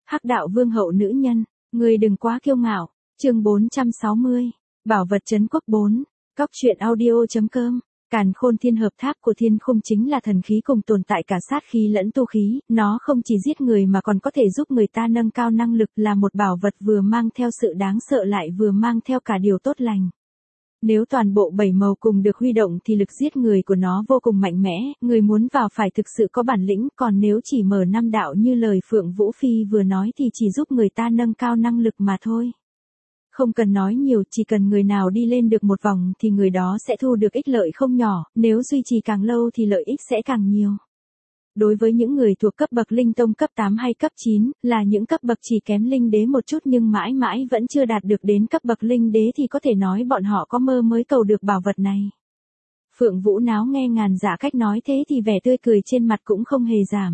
Hắc đạo vương hậu nữ nhân, người đừng quá kiêu ngạo. Chương 460. Bảo vật trấn quốc 4. Cóc truyện audio.com. Càn Khôn Thiên Hợp Tháp của Thiên Khung chính là thần khí cùng tồn tại cả sát khí lẫn tu khí, nó không chỉ giết người mà còn có thể giúp người ta nâng cao năng lực, là một bảo vật vừa mang theo sự đáng sợ lại vừa mang theo cả điều tốt lành. Nếu toàn bộ 7 màu cùng được huy động thì lực giết người của nó vô cùng mạnh mẽ, người muốn vào phải thực sự có bản lĩnh, còn nếu chỉ mở 5 đạo như lời Phượng Vũ Phi vừa nói thì chỉ giúp người ta nâng cao năng lực mà thôi. Không cần nói nhiều, chỉ cần người nào đi lên được một vòng thì người đó sẽ thu được ích lợi không nhỏ, nếu duy trì càng lâu thì lợi ích sẽ càng nhiều. Đối với những người thuộc cấp bậc linh tông cấp 8 hay cấp 9, là những cấp bậc chỉ kém linh đế một chút nhưng mãi mãi vẫn chưa đạt được đến cấp bậc linh đế thì có thể nói bọn họ có mơ mới cầu được bảo vật này. Phượng Vũ Náo nghe Ngàn Dạ Cách nói thế thì vẻ tươi cười trên mặt cũng không hề giảm.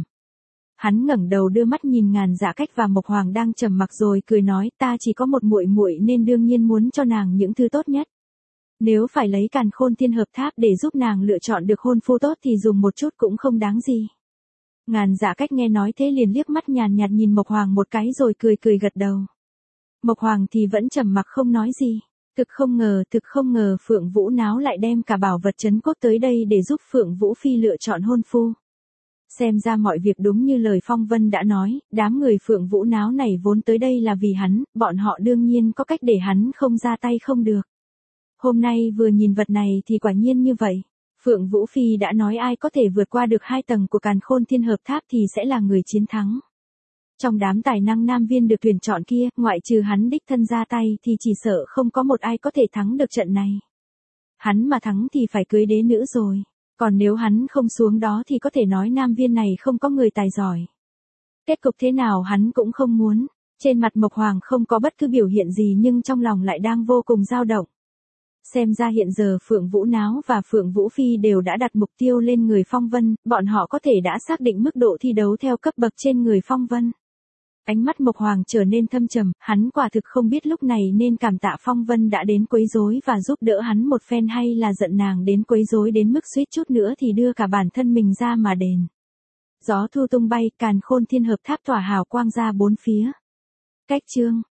Hắn ngẩng đầu đưa mắt nhìn Ngàn Dạ Cách và Mộc Hoàng đang trầm mặc rồi cười nói, ta chỉ có một muội muội nên đương nhiên muốn cho nàng những thứ tốt nhất. Nếu phải lấy Càn Khôn Thiên Hợp Tháp để giúp nàng lựa chọn được hôn phu tốt thì dùng một chút cũng không đáng gì. Ngàn Dạ Cách nghe nói thế liền liếc mắt nhàn nhạt nhìn Mộc Hoàng một cái rồi cười cười gật đầu. Mộc Hoàng thì vẫn trầm mặc không nói gì. Thực không ngờ Phượng Vũ Náo lại đem cả bảo vật trấn quốc tới đây để giúp Phượng Vũ Phi lựa chọn hôn phu. Xem ra mọi việc đúng như lời Phong Vân đã nói, đám người Phượng Vũ Náo này vốn tới đây là vì hắn, bọn họ đương nhiên có cách để hắn không ra tay không được. Hôm nay vừa nhìn vật này thì quả nhiên như vậy. Phượng Vũ Phi đã nói ai có thể vượt qua được 2 tầng của Càn Khôn Thiên Hợp Tháp thì sẽ là người chiến thắng. Trong đám tài năng nam viên được tuyển chọn kia, ngoại trừ hắn đích thân ra tay thì chỉ sợ không có một ai có thể thắng được trận này. Hắn mà thắng thì phải cưới đế nữ rồi. Còn nếu hắn không xuống đó thì có thể nói nam viên này không có người tài giỏi. Kết cục thế nào hắn cũng không muốn. Trên mặt Mộc Hoàng không có bất cứ biểu hiện gì nhưng trong lòng lại đang vô cùng dao động. Xem ra hiện giờ Phượng Vũ Náo và Phượng Vũ Phi đều đã đặt mục tiêu lên người Phong Vân, bọn họ có thể đã xác định mức độ thi đấu theo cấp bậc trên người Phong Vân. Ánh mắt Mộc Hoàng trở nên thâm trầm, hắn quả thực không biết lúc này nên cảm tạ Phong Vân đã đến quấy rối và giúp đỡ hắn một phen hay là giận nàng đến quấy rối đến mức suýt chút nữa thì đưa cả bản thân mình ra mà đền. Gió thu tung bay, Càn Khôn Thiên Hợp Tháp tỏa hào quang ra bốn phía. Cách chương